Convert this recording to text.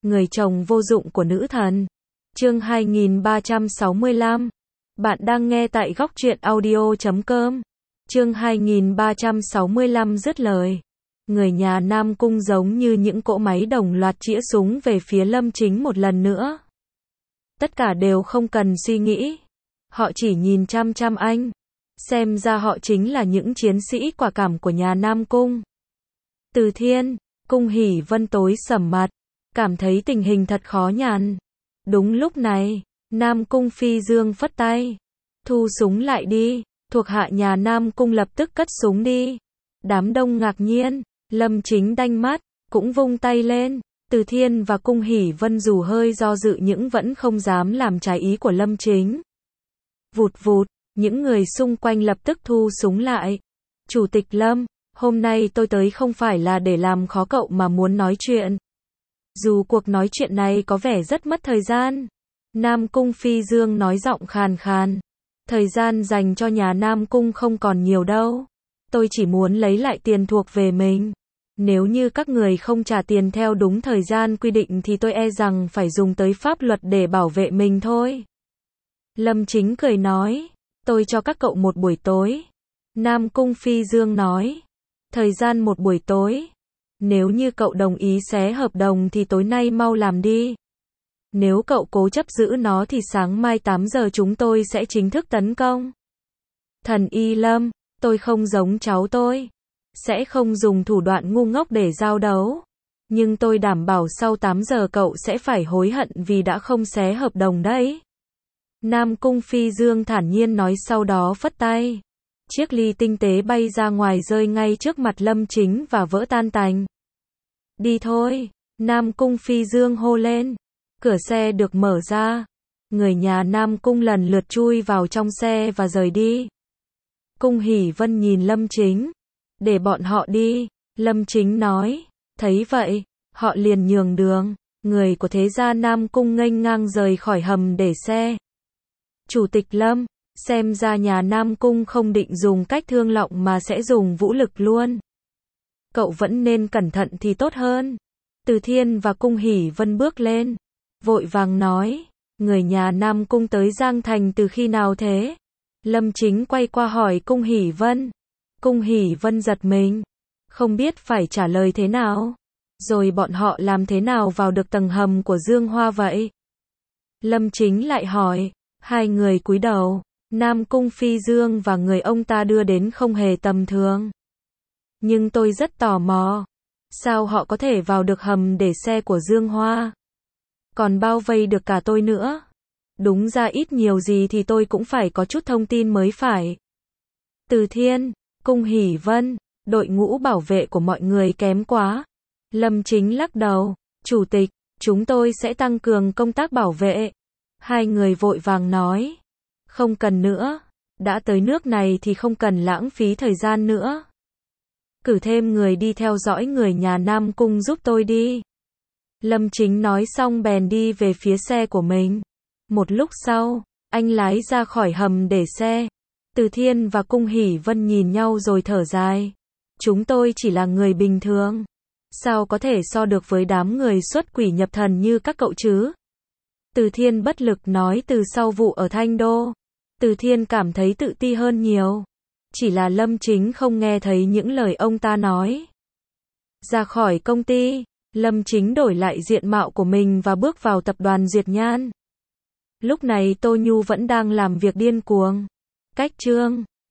người chồng vô dụng của nữ thần. Chương 2365. Bạn đang nghe tại góc truyện audio.com. Chương 2365 dứt lời. Người nhà Nam Cung giống như những cỗ máy đồng loạt chĩa súng về phía Lâm Chính một lần nữa. Tất cả đều không cần suy nghĩ. Họ chỉ nhìn chăm chăm anh. Xem ra họ chính là những chiến sĩ quả cảm của nhà Nam Cung. Từ Thiên, Cung Hỷ Vân tối sầm mặt, cảm thấy tình hình thật khó nhằn. Đúng lúc này, Nam Cung Phi Dương phất tay. Thu súng lại đi, thuộc hạ nhà Nam Cung lập tức cất súng đi. Đám đông ngạc nhiên, Lâm Chính đanh mắt, cũng vung tay lên. Từ Thiên và Cung Hỷ Vân dù hơi do dự nhưng vẫn không dám làm trái ý của Lâm Chính. Vụt vụt, những người xung quanh lập tức thu súng lại. Chủ tịch Lâm, hôm nay tôi tới không phải là để làm khó cậu mà muốn nói chuyện. Dù cuộc nói chuyện này có vẻ rất mất thời gian. Nam Cung Phi Dương nói giọng khàn khàn. Thời gian dành cho nhà Nam Cung không còn nhiều đâu. Tôi chỉ muốn lấy lại tiền thuộc về mình. Nếu như các người không trả tiền theo đúng thời gian quy định thì tôi e rằng phải dùng tới pháp luật để bảo vệ mình thôi. Lâm Chính cười nói, tôi cho các cậu một buổi tối. Nam Cung Phi Dương nói, thời gian một buổi tối. Nếu như cậu đồng ý xé hợp đồng thì tối nay mau làm đi. Nếu cậu cố chấp giữ nó thì sáng mai 8 giờ chúng tôi sẽ chính thức tấn công. Thần Y Lâm, tôi không giống cháu tôi. Sẽ không dùng thủ đoạn ngu ngốc để giao đấu. Nhưng tôi đảm bảo sau 8 giờ cậu sẽ phải hối hận vì đã không xé hợp đồng đấy. Nam Cung Phi Dương thản nhiên nói sau đó phất tay. Chiếc ly tinh tế bay ra ngoài rơi ngay trước mặt Lâm Chính và vỡ tan tành. Đi thôi, Nam Cung Phi Dương hô lên. Cửa xe được mở ra. Người nhà Nam Cung lần lượt chui vào trong xe và rời đi. Cung Hỷ Vân nhìn Lâm Chính. Để bọn họ đi, Lâm Chính nói. Thấy vậy, họ liền nhường đường. Người của thế gia Nam Cung nghênh ngang rời khỏi hầm để xe. Chủ tịch Lâm, xem ra nhà Nam Cung không định dùng cách thương lượng mà sẽ dùng vũ lực luôn. Cậu vẫn nên cẩn thận thì tốt hơn. Từ Thiên và Cung Hỷ Vân bước lên. Vội vàng nói, người nhà Nam Cung tới Giang Thành từ khi nào thế? Lâm Chính quay qua hỏi Cung Hỷ Vân. Cung Hỷ Vân giật mình. Không biết phải trả lời thế nào. Rồi bọn họ làm thế nào vào được tầng hầm của Dương Hoa vậy? Lâm Chính lại hỏi. Hai người cúi đầu. Nam Cung Phi Dương và người ông ta đưa đến không hề tầm thường. Nhưng tôi rất tò mò. Sao họ có thể vào được hầm để xe của Dương Hoa? Còn bao vây được cả tôi nữa. Đúng ra ít nhiều gì thì tôi cũng phải có chút thông tin mới phải. Từ Thiên, Cung Hỷ Vân, đội ngũ bảo vệ của mọi người kém quá. Lâm Chính lắc đầu. Chủ tịch, chúng tôi sẽ tăng cường công tác bảo vệ. Hai người vội vàng nói. Không cần nữa. Đã tới nước này thì không cần lãng phí thời gian nữa. Cử thêm người đi theo dõi người nhà Nam Cung giúp tôi đi. Lâm Chính nói xong bèn đi về phía xe của mình. Một lúc sau, anh lái ra khỏi hầm để xe. Từ Thiên và Cung Hỷ Vân nhìn nhau rồi thở dài. Chúng tôi chỉ là người bình thường. Sao có thể so được với đám người xuất quỷ nhập thần như các cậu chứ? Từ Thiên bất lực nói từ sau vụ ở Thanh Đô. Từ Thiên cảm thấy tự ti hơn nhiều. Chỉ là Lâm Chính không nghe thấy những lời ông ta nói. Ra khỏi công ty, Lâm Chính đổi lại diện mạo của mình và bước vào tập đoàn Duyệt Nhan. Lúc này Tô Nhu vẫn đang làm việc điên cuồng. Cách chương